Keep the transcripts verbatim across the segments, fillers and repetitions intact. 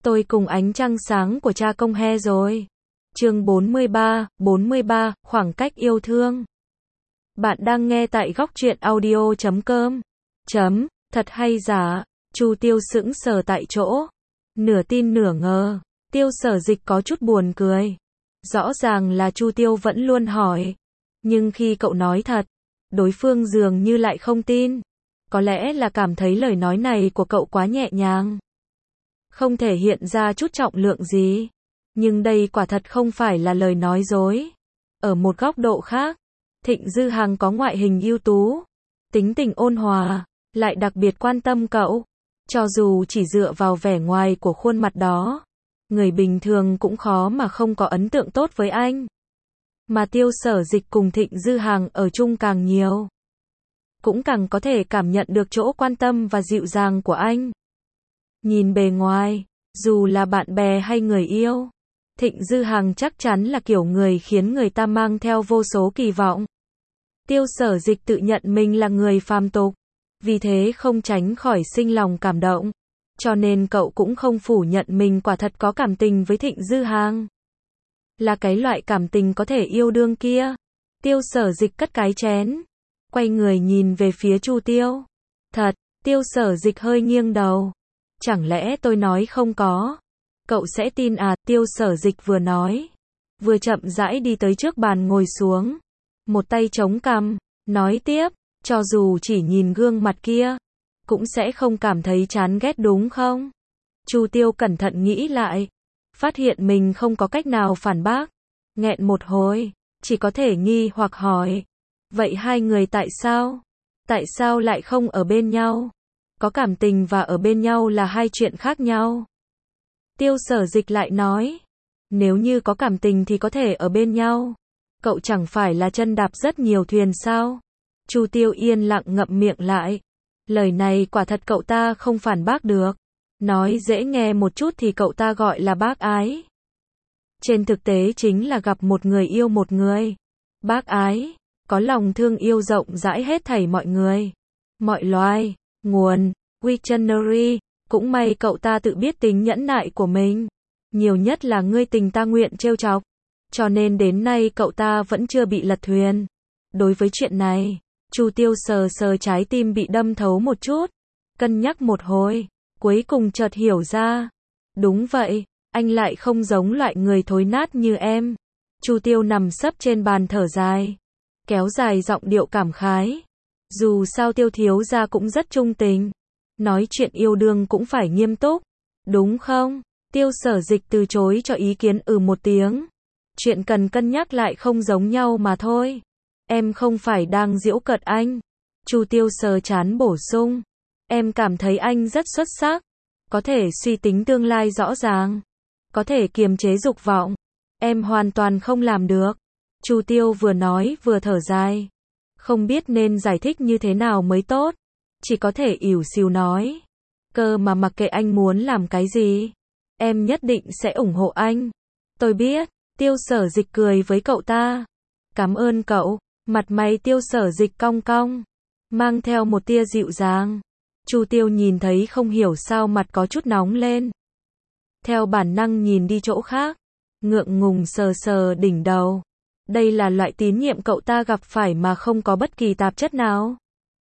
Tôi cùng ánh trăng sáng của cha công he rồi. Chương bốn mươi ba, bốn mươi ba, khoảng cách yêu thương. Bạn đang nghe tại góc truyện audio chấm com. Chấm, thật hay giả? Chu Tiêu sững sờ tại chỗ. Nửa tin nửa ngờ. Tiêu Sở Dịch có chút buồn cười. Rõ ràng là Chu Tiêu vẫn luôn hỏi. Nhưng khi cậu nói thật, đối phương dường như lại không tin. Có lẽ là cảm thấy lời nói này của cậu quá nhẹ nhàng. Không thể hiện ra chút trọng lượng gì. Nhưng đây quả thật không phải là lời nói dối. Ở một góc độ khác, Thịnh Dư Hằng có ngoại hình ưu tú, tính tình ôn hòa, lại đặc biệt quan tâm cậu. Cho dù chỉ dựa vào vẻ ngoài của khuôn mặt đó, người bình thường cũng khó mà không có ấn tượng tốt với anh. Mà Tiêu Sở Dịch cùng Thịnh Dư Hằng ở chung càng nhiều, cũng càng có thể cảm nhận được chỗ quan tâm và dịu dàng của anh. Nhìn bề ngoài, dù là bạn bè hay người yêu, Thịnh Dư Hằng chắc chắn là kiểu người khiến người ta mang theo vô số kỳ vọng. Tiêu Sở Dịch tự nhận mình là người phàm tục, vì thế không tránh khỏi sinh lòng cảm động. Cho nên cậu cũng không phủ nhận mình quả thật có cảm tình với Thịnh Dư Hằng. Là cái loại cảm tình có thể yêu đương kia. Tiêu Sở Dịch cất cái chén, quay người nhìn về phía Chu Tiêu. Thật, Tiêu Sở Dịch hơi nghiêng đầu. Chẳng lẽ tôi nói không có? Cậu sẽ tin à? Tiêu Sở Dịch vừa nói, vừa chậm rãi đi tới trước bàn ngồi xuống. Một tay chống cằm, nói tiếp, cho dù chỉ nhìn gương mặt kia, cũng sẽ không cảm thấy chán ghét đúng không? Chu Tiêu cẩn thận nghĩ lại, phát hiện mình không có cách nào phản bác. Nghẹn một hồi, chỉ có thể nghi hoặc hỏi. Vậy hai người tại sao? Tại sao lại không ở bên nhau? Có cảm tình và ở bên nhau là hai chuyện khác nhau. Tiêu Sở Dịch lại nói, nếu như có cảm tình thì có thể ở bên nhau. Cậu chẳng phải là chân đạp rất nhiều thuyền sao? Chu Tiêu yên lặng ngậm miệng lại. Lời này quả thật cậu ta không phản bác được. Nói dễ nghe một chút thì cậu ta gọi là bác ái. Trên thực tế chính là gặp một người yêu một người. Bác ái, có lòng thương yêu rộng rãi hết thảy mọi người, mọi loài, nguồn, Wiktionary. Cũng may cậu ta tự biết tính nhẫn nại của mình. Nhiều nhất là ngươi tình ta nguyện trêu chọc. Cho nên đến nay cậu ta vẫn chưa bị lật thuyền. Đối với chuyện này, Chu Tiêu sờ sờ trái tim bị đâm thấu một chút. Cân nhắc một hồi, cuối cùng chợt hiểu ra. Đúng vậy, anh lại không giống loại người thối nát như em. Chu Tiêu nằm sấp trên bàn thở dài, kéo dài giọng điệu cảm khái. Dù sao Tiêu thiếu gia cũng rất trung tình. Nói chuyện yêu đương cũng phải nghiêm túc, đúng không? Tiêu Sở Dịch từ chối cho ý kiến ừ một tiếng. Chuyện cần cân nhắc lại không giống nhau mà thôi. Em không phải đang giễu cợt anh. Chu Tiêu sờ trán bổ sung. Em cảm thấy anh rất xuất sắc. Có thể suy tính tương lai rõ ràng. Có thể kiềm chế dục vọng. Em hoàn toàn không làm được. Chu Tiêu vừa nói vừa thở dài. Không biết nên giải thích như thế nào mới tốt. Chỉ có thể ỉu xìu nói. Cơ mà mặc kệ anh muốn làm cái gì, em nhất định sẽ ủng hộ anh. Tôi biết. Tiêu Sở Dịch cười với cậu ta. Cảm ơn cậu. Mặt mày Tiêu Sở Dịch cong cong, mang theo một tia dịu dàng. Chu Tiêu nhìn thấy không hiểu sao mặt có chút nóng lên. Theo bản năng nhìn đi chỗ khác, ngượng ngùng sờ sờ đỉnh đầu. Đây là loại tín nhiệm cậu ta gặp phải mà không có bất kỳ tạp chất nào.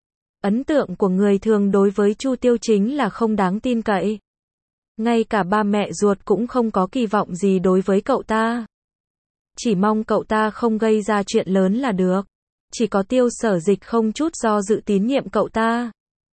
Ấn tượng của người thường đối với Chu Tiêu chính là không đáng tin cậy. Ngay cả ba mẹ ruột cũng không có kỳ vọng gì đối với cậu ta. Chỉ mong cậu ta không gây ra chuyện lớn là được. Chỉ có Tiêu Sở Dịch không chút do dự tín nhiệm cậu ta.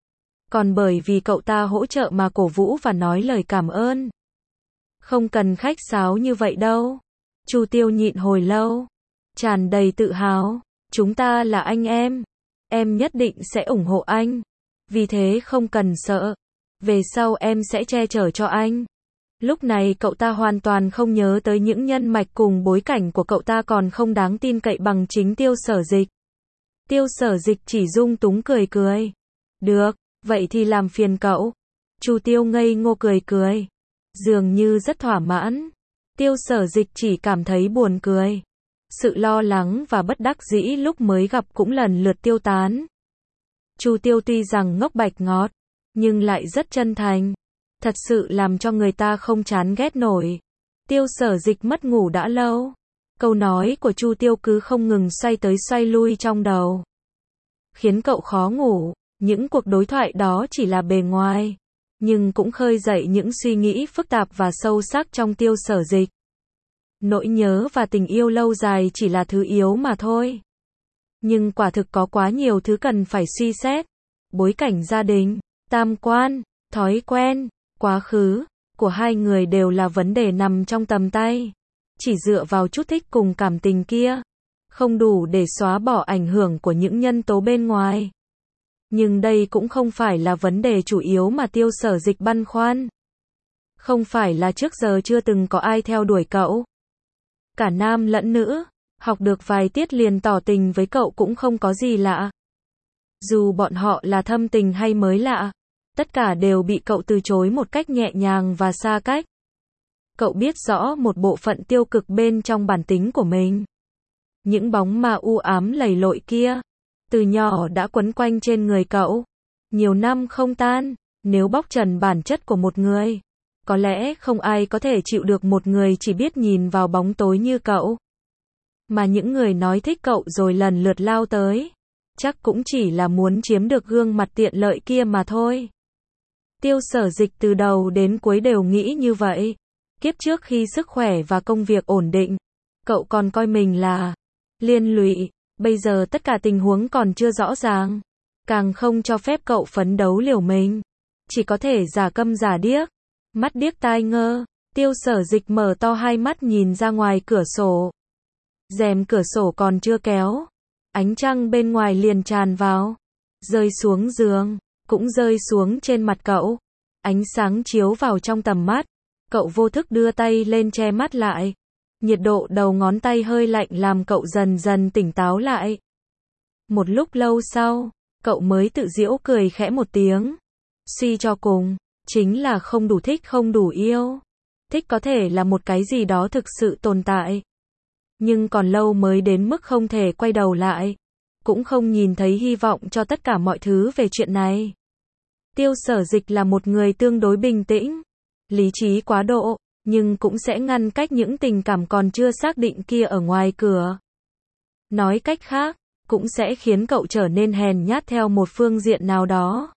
Còn bởi vì cậu ta hỗ trợ mà cổ vũ và nói lời cảm ơn. Không cần khách sáo như vậy đâu. Chu Tiêu nhịn hồi lâu, tràn đầy tự hào. Chúng ta là anh em. Em nhất định sẽ ủng hộ anh. Vì thế không cần sợ. Về sau em sẽ che chở cho anh. Lúc này cậu ta hoàn toàn không nhớ tới những nhân mạch cùng bối cảnh của cậu ta còn không đáng tin cậy bằng chính Tiêu Sở Dịch. Tiêu Sở Dịch chỉ dung túng cười cười. Được, vậy thì làm phiền cậu. Chu Tiêu ngây ngô cười cười. Dường như rất thỏa mãn. Tiêu Sở Dịch chỉ cảm thấy buồn cười. Sự lo lắng và bất đắc dĩ lúc mới gặp cũng lần lượt tiêu tán. Chu Tiêu tuy rằng ngốc bạch ngọt, nhưng lại rất chân thành. Thật sự làm cho người ta không chán ghét nổi. Tiêu Sở Dịch mất ngủ đã lâu. Câu nói của Chu Tiêu cứ không ngừng xoay tới xoay lui trong đầu, khiến cậu khó ngủ. Những cuộc đối thoại đó chỉ là bề ngoài, nhưng cũng khơi dậy những suy nghĩ phức tạp và sâu sắc trong Tiêu Sở Dịch. Nỗi nhớ và tình yêu lâu dài chỉ là thứ yếu mà thôi. Nhưng quả thực có quá nhiều thứ cần phải suy xét. Bối cảnh gia đình, tam quan, thói quen, quá khứ của hai người đều là vấn đề nằm trong tầm tay. Chỉ dựa vào chút thích cùng cảm tình kia, không đủ để xóa bỏ ảnh hưởng của những nhân tố bên ngoài. Nhưng đây cũng không phải là vấn đề chủ yếu mà Tiêu Sở Dịch băn khoăn. Không phải là trước giờ chưa từng có ai theo đuổi cậu. Cả nam lẫn nữ, học được vài tiết liền tỏ tình với cậu cũng không có gì lạ. Dù bọn họ là thâm tình hay mới lạ, tất cả đều bị cậu từ chối một cách nhẹ nhàng và xa cách. Cậu biết rõ một bộ phận tiêu cực bên trong bản tính của mình. Những bóng ma u ám lầy lội kia, từ nhỏ đã quấn quanh trên người cậu. Nhiều năm không tan, nếu bóc trần bản chất của một người, có lẽ không ai có thể chịu được một người chỉ biết nhìn vào bóng tối như cậu. Mà những người nói thích cậu rồi lần lượt lao tới, chắc cũng chỉ là muốn chiếm được gương mặt tiện lợi kia mà thôi. Tiêu Sở Dịch từ đầu đến cuối đều nghĩ như vậy. Kiếp trước khi sức khỏe và công việc ổn định, cậu còn coi mình là liên lụy. Bây giờ tất cả tình huống còn chưa rõ ràng, càng không cho phép cậu phấn đấu liều mình. Chỉ có thể giả câm giả điếc, mắt điếc tai ngơ. Tiêu Sở Dịch mở to hai mắt nhìn ra ngoài cửa sổ. Rèm cửa sổ còn chưa kéo, ánh trăng bên ngoài liền tràn vào, rơi xuống giường, cũng rơi xuống trên mặt cậu. Ánh sáng chiếu vào trong tầm mắt, cậu vô thức đưa tay lên che mắt lại. Nhiệt độ đầu ngón tay hơi lạnh làm cậu dần dần tỉnh táo lại. Một lúc lâu sau, cậu mới tự giễu cười khẽ một tiếng. Suy cho cùng, chính là không đủ thích, không đủ yêu. Thích có thể là một cái gì đó thực sự tồn tại, nhưng còn lâu mới đến mức không thể quay đầu lại. Cũng không nhìn thấy hy vọng cho tất cả mọi thứ về chuyện này. Tiêu Sở Dịch là một người tương đối bình tĩnh, lý trí quá độ, nhưng cũng sẽ ngăn cách những tình cảm còn chưa xác định kia ở ngoài cửa. Nói cách khác, cũng sẽ khiến cậu trở nên hèn nhát theo một phương diện nào đó.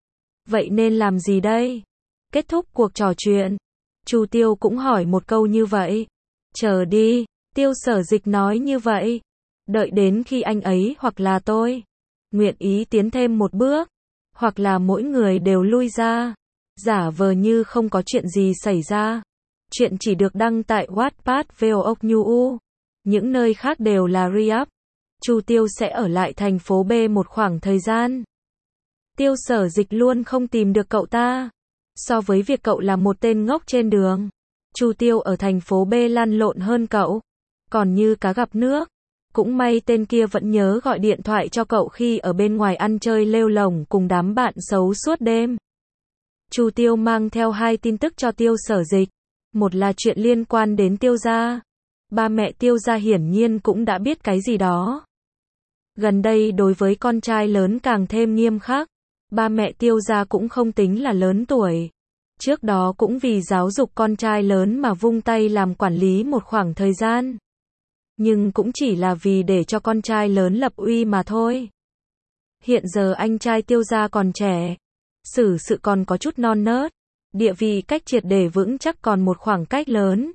Vậy nên làm gì đây? Kết thúc cuộc trò chuyện, Chu Tiêu cũng hỏi một câu như vậy. Chờ đi, Tiêu Sở Dịch nói như vậy. Đợi đến khi anh ấy hoặc là tôi nguyện ý tiến thêm một bước, hoặc là mỗi người đều lui ra, giả vờ như không có chuyện gì xảy ra. Chuyện chỉ được đăng tại Wattpad vê o ốc. Những nơi khác đều là re-up. Chu Tiêu sẽ ở lại thành phố B một khoảng thời gian. Tiêu Sở Dịch luôn không tìm được cậu ta. So với việc cậu là một tên ngốc trên đường, Chu Tiêu ở thành phố B lăn lộn hơn cậu. Còn như cá gặp nước. Cũng may tên kia vẫn nhớ gọi điện thoại cho cậu khi ở bên ngoài ăn chơi lêu lổng cùng đám bạn xấu suốt đêm. Chu Tiêu mang theo hai tin tức cho Tiêu Sở Dịch. Một là chuyện liên quan đến Tiêu gia. Ba mẹ Tiêu gia hiển nhiên cũng đã biết cái gì đó. Gần đây đối với con trai lớn càng thêm nghiêm khắc. Ba mẹ Tiêu gia cũng không tính là lớn tuổi. Trước đó cũng vì giáo dục con trai lớn mà vung tay làm quản lý một khoảng thời gian. Nhưng cũng chỉ là vì để cho con trai lớn lập uy mà thôi. Hiện giờ anh trai Tiêu gia còn trẻ, xử sự còn có chút non nớt, địa vị cách triệt để vững chắc còn một khoảng cách lớn.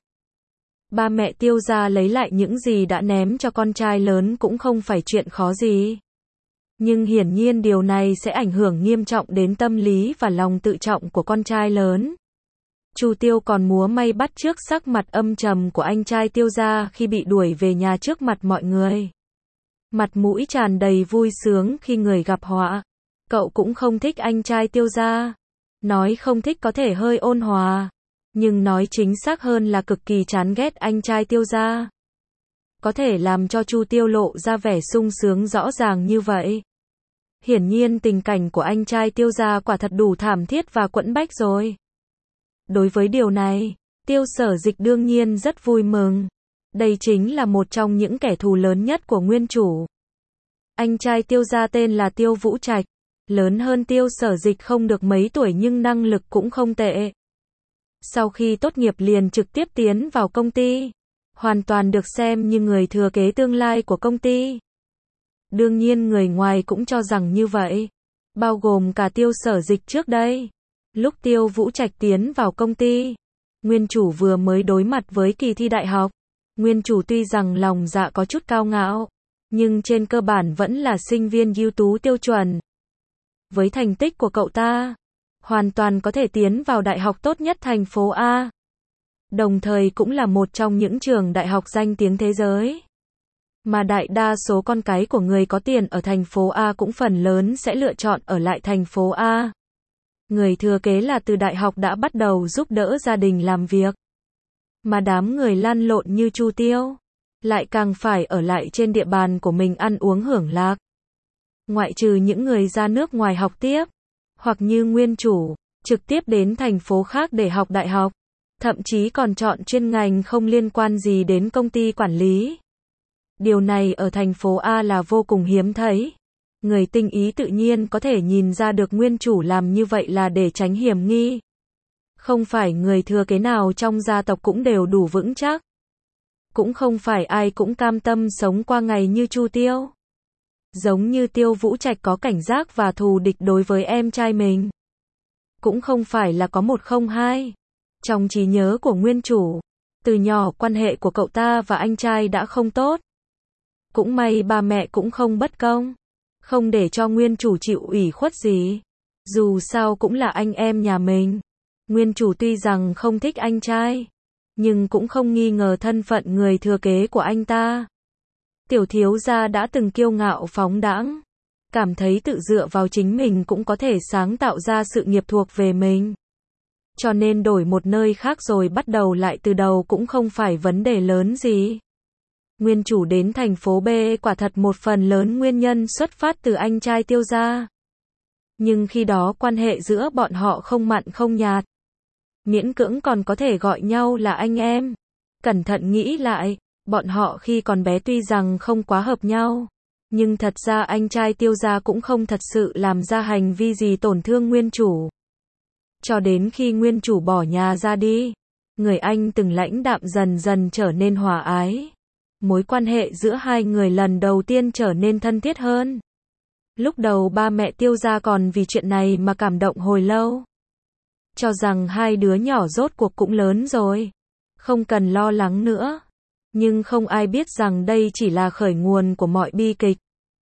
Ba mẹ Tiêu gia lấy lại những gì đã ném cho con trai lớn cũng không phải chuyện khó gì. Nhưng hiển nhiên điều này sẽ ảnh hưởng nghiêm trọng đến tâm lý và lòng tự trọng của con trai lớn. Chu Tiêu còn múa may bắt chước sắc mặt âm trầm của anh trai Tiêu gia khi bị đuổi về nhà trước mặt mọi người. Mặt mũi tràn đầy vui sướng khi người gặp họa. Cậu cũng không thích anh trai Tiêu gia. Nói không thích có thể hơi ôn hòa, nhưng nói chính xác hơn là cực kỳ chán ghét anh trai Tiêu gia. Có thể làm cho Chu Tiêu lộ ra vẻ sung sướng rõ ràng như vậy. Hiển nhiên tình cảnh của anh trai Tiêu gia quả thật đủ thảm thiết và quẫn bách rồi. Đối với điều này, Tiêu Sở Dịch đương nhiên rất vui mừng. Đây chính là một trong những kẻ thù lớn nhất của nguyên chủ. Anh trai Tiêu gia tên là Tiêu Vũ Trạch, Lớn hơn Tiêu Sở Dịch không được mấy tuổi nhưng năng lực cũng không tệ. Sau khi tốt nghiệp liền trực tiếp tiến vào công ty, hoàn toàn được xem như người thừa kế tương lai của công ty. Đương nhiên người ngoài cũng cho rằng như vậy, bao gồm cả Tiêu Sở Dịch trước đây. Lúc Tiêu Vũ Trạch tiến vào công ty, nguyên chủ vừa mới đối mặt với kỳ thi đại học. Nguyên chủ tuy rằng lòng dạ có chút cao ngạo, nhưng trên cơ bản vẫn là sinh viên ưu tú tiêu chuẩn. Với thành tích của cậu ta, hoàn toàn có thể tiến vào đại học tốt nhất thành phố A. Đồng thời cũng là một trong những trường đại học danh tiếng thế giới. Mà đại đa số con cái của người có tiền ở thành phố A cũng phần lớn sẽ lựa chọn ở lại thành phố A. Người thừa kế là từ đại học đã bắt đầu giúp đỡ gia đình làm việc. Mà đám người lăn lộn như Chu Tiêu, lại càng phải ở lại trên địa bàn của mình ăn uống hưởng lạc. Ngoại trừ những người ra nước ngoài học tiếp, hoặc như nguyên chủ, trực tiếp đến thành phố khác để học đại học, thậm chí còn chọn chuyên ngành không liên quan gì đến công ty quản lý. Điều này ở thành phố A là vô cùng hiếm thấy. Người tinh ý tự nhiên có thể nhìn ra được nguyên chủ làm như vậy là để tránh hiểm nghi. Không phải người thừa kế nào trong gia tộc cũng đều đủ vững chắc. Cũng không phải ai cũng cam tâm sống qua ngày như Chu Tiêu. Giống như Tiêu Vũ Trạch có cảnh giác và thù địch đối với em trai mình. Cũng không phải là có một không hai. Trong trí nhớ của nguyên chủ, từ nhỏ quan hệ của cậu ta và anh trai đã không tốt. Cũng may ba mẹ cũng không bất công, không để cho nguyên chủ chịu ủy khuất gì. Dù sao cũng là anh em nhà mình. Nguyên chủ tuy rằng không thích anh trai, nhưng cũng không nghi ngờ thân phận người thừa kế của anh ta. Tiểu thiếu gia đã từng kiêu ngạo phóng đãng, cảm thấy tự dựa vào chính mình cũng có thể sáng tạo ra sự nghiệp thuộc về mình. Cho nên đổi một nơi khác rồi bắt đầu lại từ đầu cũng không phải vấn đề lớn gì. Nguyên chủ đến thành phố B quả thật một phần lớn nguyên nhân xuất phát từ anh trai Tiêu gia. Nhưng khi đó quan hệ giữa bọn họ không mặn không nhạt. Miễn cưỡng còn có thể gọi nhau là anh em. Cẩn thận nghĩ lại, bọn họ khi còn bé tuy rằng không quá hợp nhau, nhưng thật ra anh trai Tiêu gia cũng không thật sự làm ra hành vi gì tổn thương nguyên chủ. Cho đến khi nguyên chủ bỏ nhà ra đi, người anh từng lãnh đạm dần dần trở nên hòa ái. Mối quan hệ giữa hai người lần đầu tiên trở nên thân thiết hơn. Lúc đầu ba mẹ Tiêu gia còn vì chuyện này mà cảm động hồi lâu. Cho rằng hai đứa nhỏ rốt cuộc cũng lớn rồi, không cần lo lắng nữa. Nhưng không ai biết rằng đây chỉ là khởi nguồn của mọi bi kịch.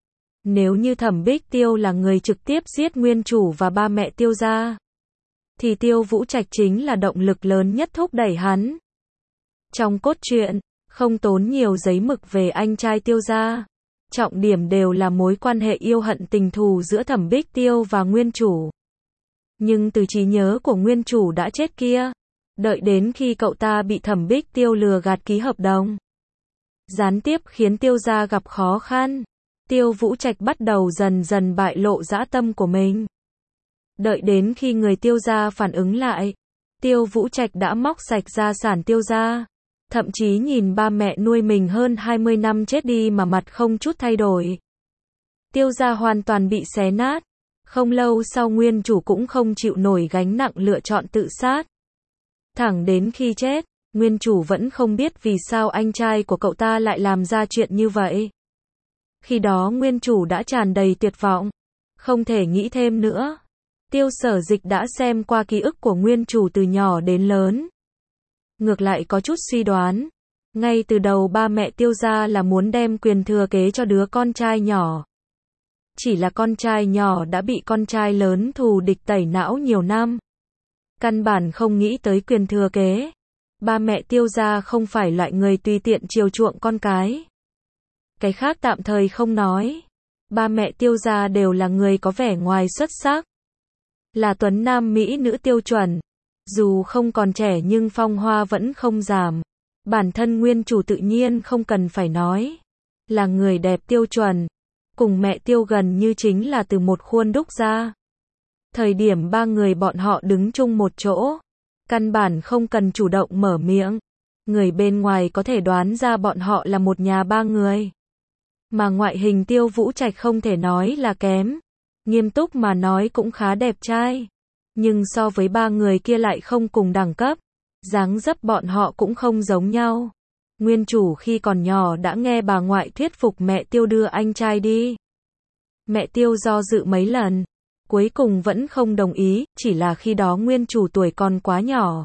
Nếu như Thẩm Bích Tiêu là người trực tiếp giết nguyên chủ và ba mẹ Tiêu gia, thì Tiêu Vũ Trạch chính là động lực lớn nhất thúc đẩy hắn. Trong cốt truyện, không tốn nhiều giấy mực về anh trai Tiêu gia. Trọng điểm đều là mối quan hệ yêu hận tình thù giữa Thẩm Bích Tiêu và nguyên chủ. Nhưng từ trí nhớ của nguyên chủ đã chết kia, đợi đến khi cậu ta bị Thẩm Bích Tiêu lừa gạt ký hợp đồng, gián tiếp khiến Tiêu gia gặp khó khăn, Tiêu Vũ Trạch bắt đầu dần dần bại lộ dã tâm của mình. Đợi đến khi người Tiêu gia phản ứng lại, Tiêu Vũ Trạch đã móc sạch gia sản Tiêu gia. Thậm chí nhìn ba mẹ nuôi mình hơn hai mươi năm chết đi mà mặt không chút thay đổi. Tiêu gia hoàn toàn bị xé nát. Không lâu sau nguyên chủ cũng không chịu nổi gánh nặng lựa chọn tự sát. Thẳng đến khi chết, nguyên chủ vẫn không biết vì sao anh trai của cậu ta lại làm ra chuyện như vậy. Khi đó nguyên chủ đã tràn đầy tuyệt vọng. Không thể nghĩ thêm nữa. Tiêu Sở Dịch đã xem qua ký ức của nguyên chủ từ nhỏ đến lớn. Ngược lại có chút suy đoán. Ngay từ đầu ba mẹ Tiêu gia là muốn đem quyền thừa kế cho đứa con trai nhỏ. Chỉ là con trai nhỏ đã bị con trai lớn thù địch tẩy não nhiều năm. Căn bản không nghĩ tới quyền thừa kế. Ba mẹ Tiêu gia không phải loại người tùy tiện chiều chuộng con cái. Cái khác tạm thời không nói. Ba mẹ Tiêu gia đều là người có vẻ ngoài xuất sắc. Là tuấn nam mỹ nữ tiêu chuẩn. Dù không còn trẻ nhưng phong hoa vẫn không giảm. Bản thân nguyên chủ tự nhiên không cần phải nói. Là người đẹp tiêu chuẩn. Cùng mẹ Tiêu gần như chính là từ một khuôn đúc ra. Thời điểm ba người bọn họ đứng chung một chỗ. Căn bản không cần chủ động mở miệng. Người bên ngoài có thể đoán ra bọn họ là một nhà ba người. Mà ngoại hình Tiêu Vũ Trạch không thể nói là kém. Nghiêm túc mà nói cũng khá đẹp trai. Nhưng so với ba người kia lại không cùng đẳng cấp. Dáng dấp bọn họ cũng không giống nhau. Nguyên chủ khi còn nhỏ đã nghe bà ngoại thuyết phục mẹ Tiêu đưa anh trai đi. Mẹ Tiêu do dự mấy lần. Cuối cùng vẫn không đồng ý, chỉ là khi đó nguyên chủ tuổi còn quá nhỏ.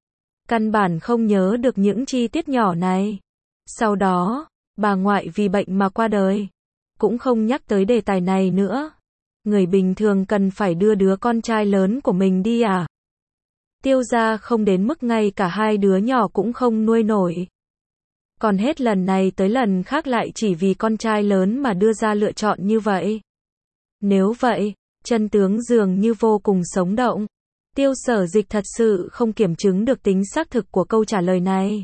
Căn bản không nhớ được những chi tiết nhỏ này. Sau đó, bà ngoại vì bệnh mà qua đời. Cũng không nhắc tới đề tài này nữa. Người bình thường cần phải đưa đứa con trai lớn của mình đi à? Tiêu gia không đến mức ngay cả hai đứa nhỏ cũng không nuôi nổi. Còn hết lần này tới lần khác lại chỉ vì con trai lớn mà đưa ra lựa chọn như vậy. Nếu vậy, chân tướng dường như vô cùng sống động. Tiêu Sở Dịch thật sự không kiểm chứng được tính xác thực của câu trả lời này.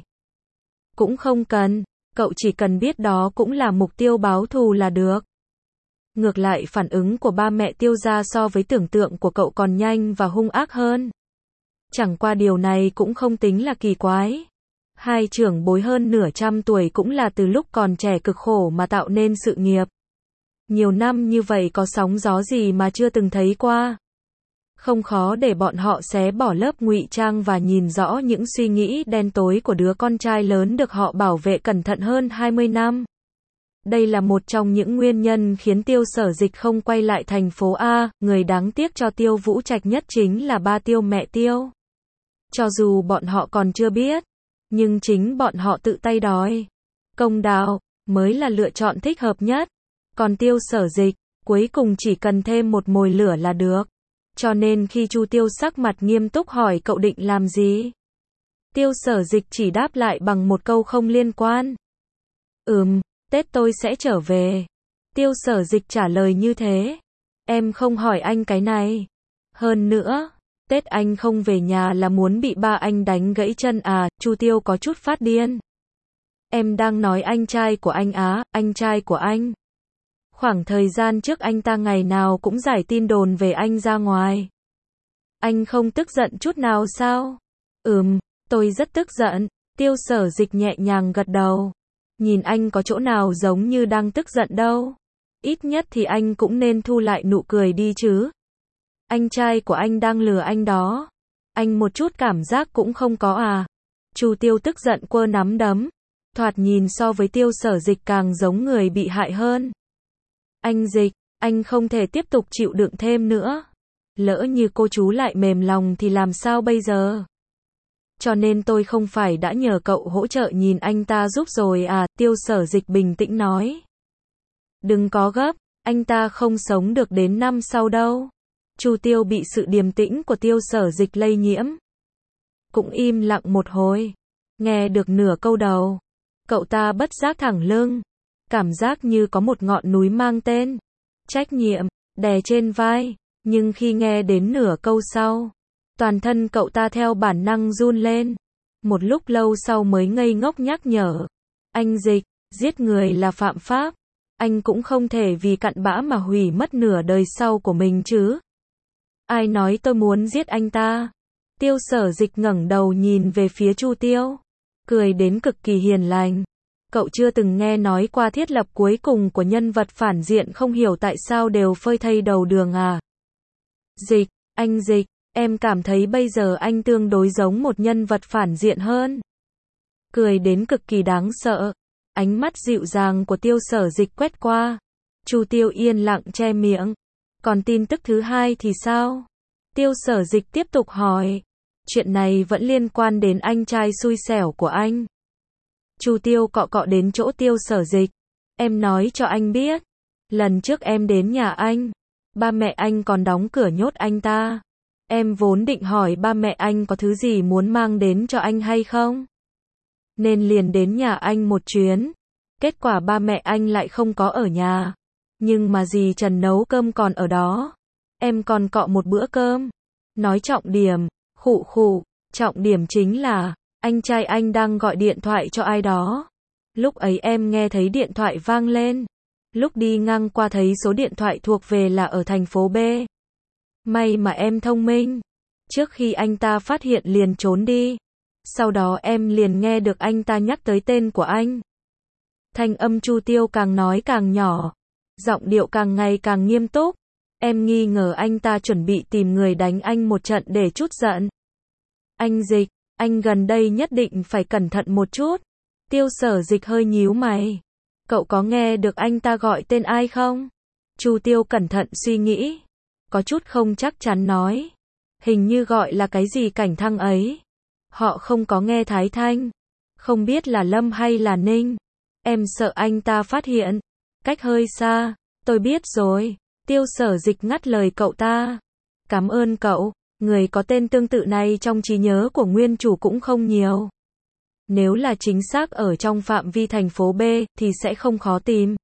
Cũng không cần, cậu chỉ cần biết đó cũng là mục tiêu báo thù là được. Ngược lại phản ứng của ba mẹ Tiêu gia so với tưởng tượng của cậu còn nhanh và hung ác hơn. Chẳng qua điều này cũng không tính là kỳ quái. Hai trưởng bối hơn nửa trăm tuổi cũng là từ lúc còn trẻ cực khổ mà tạo nên sự nghiệp. Nhiều năm như vậy có sóng gió gì mà chưa từng thấy qua. Không khó để bọn họ xé bỏ lớp ngụy trang và nhìn rõ những suy nghĩ đen tối của đứa con trai lớn được họ bảo vệ cẩn thận hơn hai mươi năm. Đây là một trong những nguyên nhân khiến Tiêu Sở Dịch không quay lại thành phố A, người đáng tiếc cho Tiêu Vũ Trạch nhất chính là ba Tiêu mẹ Tiêu. Cho dù bọn họ còn chưa biết, nhưng chính bọn họ tự tay đòi công đạo mới là lựa chọn thích hợp nhất. Còn Tiêu Sở Dịch, cuối cùng chỉ cần thêm một mồi lửa là được. Cho nên khi Chu Tiêu sắc mặt nghiêm túc hỏi cậu định làm gì, Tiêu Sở Dịch chỉ đáp lại bằng một câu không liên quan. Ừm, Tết tôi sẽ trở về. Tiêu Sở Dịch trả lời như thế. Em không hỏi anh cái này. Hơn nữa, Tết anh không về nhà là muốn bị ba anh đánh gãy chân à? Chu Tiêu có chút phát điên. Em đang nói anh trai của anh á, anh trai của anh. Khoảng thời gian trước anh ta ngày nào cũng giải tin đồn về anh ra ngoài. Anh không tức giận chút nào sao? Ừm, tôi rất tức giận. Tiêu Sở Dịch nhẹ nhàng gật đầu. Nhìn anh có chỗ nào giống như đang tức giận đâu. Ít nhất thì anh cũng nên thu lại nụ cười đi chứ. Anh trai của anh đang lừa anh đó. Anh một chút cảm giác cũng không có à? Chu Tiêu tức giận quơ nắm đấm. Thoạt nhìn so với Tiêu Sở Dịch càng giống người bị hại hơn. Anh Dịch, anh không thể tiếp tục chịu đựng thêm nữa. Lỡ như cô chú lại mềm lòng thì làm sao bây giờ? Cho nên tôi không phải đã nhờ cậu hỗ trợ nhìn anh ta giúp rồi à? Tiêu Sở Dịch bình tĩnh nói. Đừng có gấp, anh ta không sống được đến năm sau đâu. Chu Tiêu bị sự điềm tĩnh của Tiêu Sở Dịch lây nhiễm. Cũng im lặng một hồi. Nghe được nửa câu đầu, cậu ta bất giác thẳng lưng. Cảm giác như có một ngọn núi mang tên trách nhiệm đè trên vai. Nhưng khi nghe đến nửa câu sau, toàn thân cậu ta theo bản năng run lên. Một lúc lâu sau mới ngây ngốc nhắc nhở. Anh Dịch, giết người là phạm pháp. Anh cũng không thể vì cặn bã mà hủy mất nửa đời sau của mình chứ. Ai nói tôi muốn giết anh ta? Tiêu Sở Dịch ngẩng đầu nhìn về phía Chu Tiêu. Cười đến cực kỳ hiền lành. Cậu chưa từng nghe nói qua thiết lập cuối cùng của nhân vật phản diện không hiểu tại sao đều phơi thây đầu đường à? Dịch, anh Dịch, em cảm thấy bây giờ anh tương đối giống một nhân vật phản diện hơn. Cười đến cực kỳ đáng sợ. Ánh mắt dịu dàng của Tiêu Sở Dịch quét qua. Chu Tiêu yên lặng che miệng. Còn tin tức thứ hai thì sao? Tiêu Sở Dịch tiếp tục hỏi. Chuyện này vẫn liên quan đến anh trai xui xẻo của anh. Chu Tiêu cọ cọ đến chỗ Tiêu Sở Dịch. Em nói cho anh biết. Lần trước em đến nhà anh, ba mẹ anh còn đóng cửa nhốt anh ta. Em vốn định hỏi ba mẹ anh có thứ gì muốn mang đến cho anh hay không, nên liền đến nhà anh một chuyến. Kết quả ba mẹ anh lại không có ở nhà. Nhưng mà dì Trần nấu cơm còn ở đó. Em còn cọ một bữa cơm. Nói trọng điểm, khụ khụ, trọng điểm chính là anh trai anh đang gọi điện thoại cho ai đó. Lúc ấy em nghe thấy điện thoại vang lên. Lúc đi ngang qua thấy số điện thoại thuộc về là ở thành phố B. May mà em thông minh. Trước khi anh ta phát hiện liền trốn đi. Sau đó em liền nghe được anh ta nhắc tới tên của anh. Thanh âm Chu Tiêu càng nói càng nhỏ. Giọng điệu càng ngày càng nghiêm túc. Em nghi ngờ anh ta chuẩn bị tìm người đánh anh một trận để trút giận. Anh Dịch, anh gần đây nhất định phải cẩn thận một chút. Tiêu Sở Dịch hơi nhíu mày. Cậu có nghe được anh ta gọi tên ai không? Chu Tiêu cẩn thận suy nghĩ. Có chút không chắc chắn nói. Hình như gọi là cái gì Cảnh Thăng ấy. Họ không có nghe Thái Thanh. Không biết là Lâm hay là Ninh. Em sợ anh ta phát hiện. Cách hơi xa. Tôi biết rồi. Tiêu Sở Dịch ngắt lời cậu ta. Cảm ơn cậu. Người có tên tương tự này trong trí nhớ của nguyên chủ cũng không nhiều. Nếu là chính xác ở trong phạm vi thành phố B thì sẽ không khó tìm.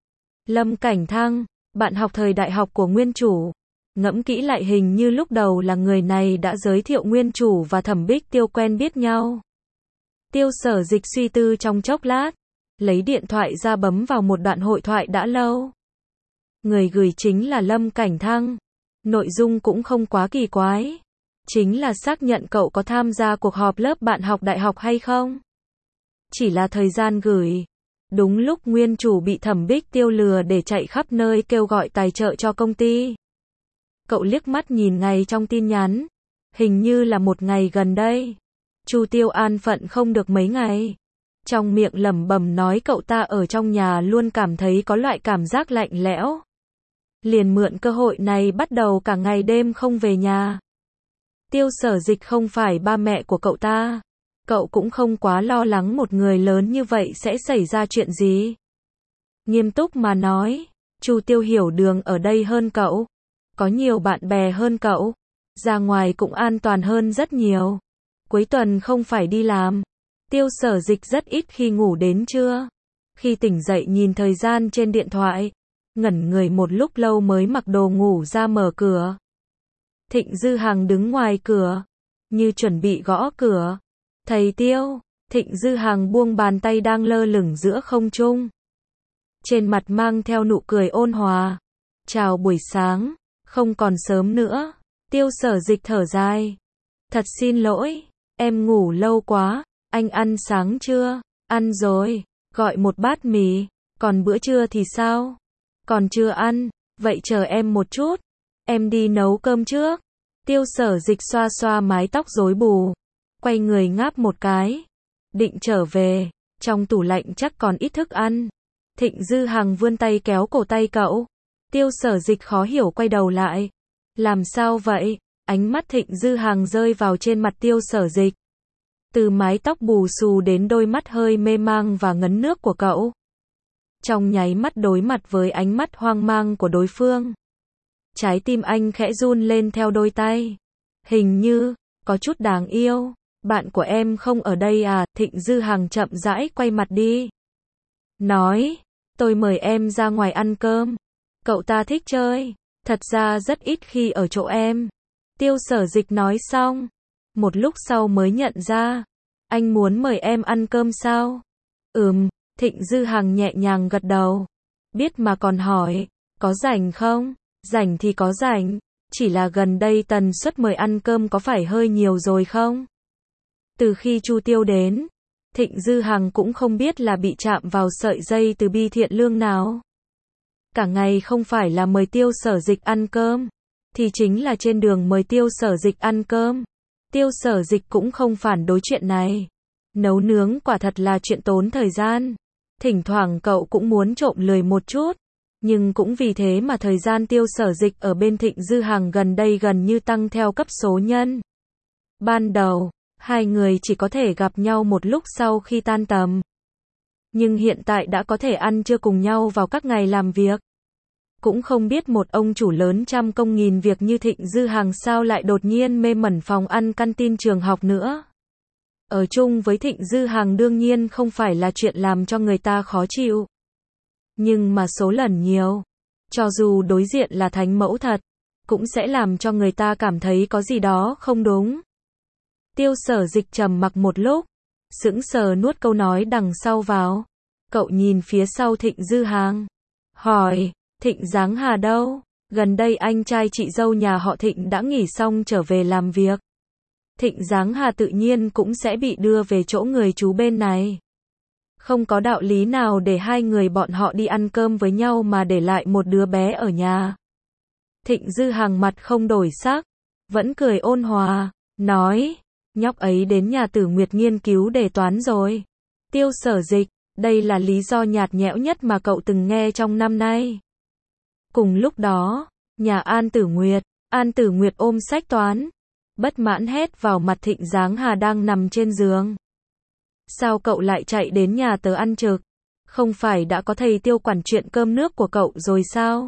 Lâm Cảnh Thăng, bạn học thời đại học của nguyên chủ. Ngẫm kỹ lại hình như lúc đầu là người này đã giới thiệu nguyên chủ và Thẩm Bích Tiêu quen biết nhau. Tiêu Sở Dịch suy tư trong chốc lát, lấy điện thoại ra bấm vào một đoạn hội thoại đã lâu. Người gửi chính là Lâm Cảnh Thăng. Nội dung cũng không quá kỳ quái. Chính là xác nhận cậu có tham gia cuộc họp lớp bạn học đại học hay không. Chỉ là thời gian gửi. Đúng lúc nguyên chủ bị Thẩm Bích Tiêu lừa để chạy khắp nơi kêu gọi tài trợ cho công ty. Cậu liếc mắt nhìn ngày trong tin nhắn. Hình như là một ngày gần đây. Chu Tiêu an phận không được mấy ngày. Trong miệng lẩm bẩm nói cậu ta ở trong nhà luôn cảm thấy có loại cảm giác lạnh lẽo. Liền mượn cơ hội này bắt đầu cả ngày đêm không về nhà. Tiêu Sở Dịch không phải ba mẹ của cậu ta. Cậu cũng không quá lo lắng một người lớn như vậy sẽ xảy ra chuyện gì. Nghiêm túc mà nói, Chu Tiêu hiểu đường ở đây hơn cậu. Có nhiều bạn bè hơn cậu. Ra ngoài cũng an toàn hơn rất nhiều. Cuối tuần không phải đi làm. Tiêu Sở Dịch rất ít khi ngủ đến trưa. Khi tỉnh dậy nhìn thời gian trên điện thoại. Ngẩn người một lúc lâu mới mặc đồ ngủ ra mở cửa. Thịnh Dư Hằng đứng ngoài cửa. Như chuẩn bị gõ cửa. Thầy Tiêu. Thịnh Dư Hằng buông bàn tay đang lơ lửng giữa không trung. Trên mặt mang theo nụ cười ôn hòa. Chào buổi sáng. Không còn sớm nữa. Tiêu Sở Dịch thở dài. Thật xin lỗi. Em ngủ lâu quá. Anh ăn sáng chưa? Ăn rồi. Gọi một bát mì. Còn bữa trưa thì sao? Còn chưa ăn. Vậy chờ em một chút. Em đi nấu cơm trước. Tiêu Sở Dịch xoa xoa mái tóc rối bù. Quay người ngáp một cái. Định trở về. Trong tủ lạnh chắc còn ít thức ăn. Thịnh Dư Hằng vươn tay kéo cổ tay cậu. Tiêu Sở Dịch khó hiểu quay đầu lại. Làm sao vậy? Ánh mắt Thịnh Dư Hằng rơi vào trên mặt Tiêu Sở Dịch. Từ mái tóc bù xù đến đôi mắt hơi mê mang và ngấn nước của cậu. Trong nháy mắt đối mặt với ánh mắt hoang mang của đối phương. Trái tim anh khẽ run lên theo đôi tay. Hình như, có chút đáng yêu. Bạn của em không ở đây à? Thịnh Dư Hằng chậm rãi quay mặt đi. Nói, tôi mời em ra ngoài ăn cơm. Cậu ta thích chơi. Thật ra rất ít khi ở chỗ em. Tiêu Sở Dịch nói xong. Một lúc sau mới nhận ra. Anh muốn mời em ăn cơm sao? Ừm, Thịnh Dư Hằng nhẹ nhàng gật đầu. Biết mà còn hỏi. Có rảnh không? Rảnh thì có rảnh. Chỉ là gần đây tần suất mời ăn cơm có phải hơi nhiều rồi không? Từ khi Chu Tiêu đến, Thịnh Dư Hằng cũng không biết là bị chạm vào sợi dây từ bi thiện lương nào. Cả ngày không phải là mời Tiêu Sở Dịch ăn cơm, thì chính là trên đường mời Tiêu Sở Dịch ăn cơm. Tiêu Sở Dịch cũng không phản đối chuyện này. Nấu nướng quả thật là chuyện tốn thời gian. Thỉnh thoảng cậu cũng muốn trộm lười một chút. Nhưng cũng vì thế mà thời gian Tiêu Sở Dịch ở bên Thịnh Dư Hằng gần đây gần như tăng theo cấp số nhân. Ban đầu, hai người chỉ có thể gặp nhau một lúc sau khi tan tầm. Nhưng hiện tại đã có thể ăn trưa cùng nhau vào các ngày làm việc. Cũng không biết một ông chủ lớn trăm công nghìn việc như Thịnh Dư Hằng sao lại đột nhiên mê mẩn phòng ăn canteen trường học nữa. Ở chung với Thịnh Dư Hằng đương nhiên không phải là chuyện làm cho người ta khó chịu. Nhưng mà số lần nhiều, cho dù đối diện là thánh mẫu thật, cũng sẽ làm cho người ta cảm thấy có gì đó không đúng. Tiêu Sở Dịch trầm mặc một lúc, sững sờ nuốt câu nói đằng sau vào. Cậu nhìn phía sau Thịnh Dư Hằng, hỏi, Thịnh Giáng Hà đâu? Gần đây anh trai chị dâu nhà họ Thịnh đã nghỉ xong trở về làm việc. Thịnh Giáng Hà tự nhiên cũng sẽ bị đưa về chỗ người chú bên này. Không có đạo lý nào để hai người bọn họ đi ăn cơm với nhau mà để lại một đứa bé ở nhà. Thịnh Dư Hằng mặt không đổi sắc, vẫn cười ôn hòa, nói, nhóc ấy đến nhà Tử Nguyệt nghiên cứu đề toán rồi. Tiêu Sở Dịch, đây là lý do nhạt nhẽo nhất mà cậu từng nghe trong năm nay. Cùng lúc đó, nhà An Tử Nguyệt, An Tử Nguyệt ôm sách toán, bất mãn hét vào mặt Thịnh Giáng Hà đang nằm trên giường. Sao cậu lại chạy đến nhà tớ ăn trực? Không phải đã có thầy Tiêu quản chuyện cơm nước của cậu rồi sao?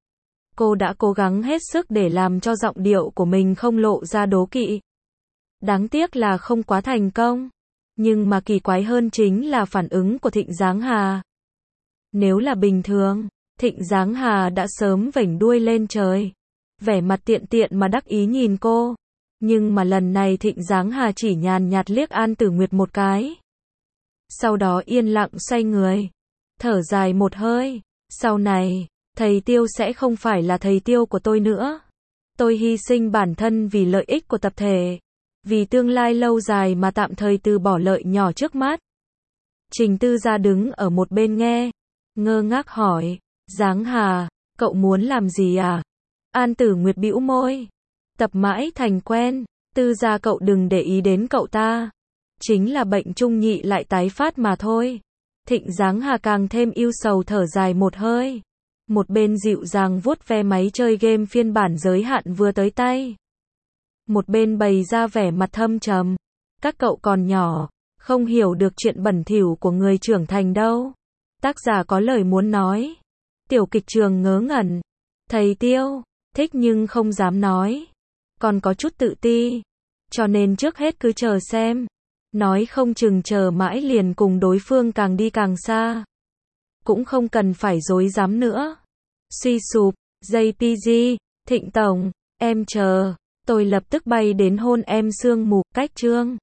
Cô đã cố gắng hết sức để làm cho giọng điệu của mình không lộ ra đố kỵ. Đáng tiếc là không quá thành công. Nhưng mà kỳ quái hơn chính là phản ứng của Thịnh Giáng Hà. Nếu là bình thường, Thịnh Giáng Hà đã sớm vểnh đuôi lên trời, vẻ mặt tiện tiện mà đắc ý nhìn cô. Nhưng mà lần này Thịnh Giáng Hà chỉ nhàn nhạt liếc An Tử Nguyệt một cái. Sau đó yên lặng xoay người, thở dài một hơi. Sau này, thầy Tiêu sẽ không phải là thầy Tiêu của tôi nữa. Tôi hy sinh bản thân vì lợi ích của tập thể, vì tương lai lâu dài mà tạm thời từ bỏ lợi nhỏ trước mắt. Trình Tư Gia đứng ở một bên nghe, ngơ ngác hỏi, Giáng Hà, cậu muốn làm gì à? An Tử Nguyệt bĩu môi, tập mãi thành quen, Tư Gia cậu đừng để ý đến cậu ta. Chính là bệnh trung nhị lại tái phát mà thôi. Thịnh Giáng Hà càng thêm ưu sầu thở dài một hơi. Một bên dịu dàng vuốt ve máy chơi game phiên bản giới hạn vừa tới tay. Một bên bày ra vẻ mặt thâm trầm. Các cậu còn nhỏ, không hiểu được chuyện bẩn thỉu của người trưởng thành đâu. Tác giả có lời muốn nói. Tiểu kịch trường ngớ ngẩn. Thầy Tiêu, thích nhưng không dám nói. Còn có chút tự ti. Cho nên trước hết cứ chờ xem. Nói không chừng chờ mãi liền cùng đối phương càng đi càng xa. Cũng không cần phải dối dám nữa. Suy sụp, jay pê giê, Thịnh Tổng, em chờ. Tôi lập tức bay đến hôn em sương mù, cách chương.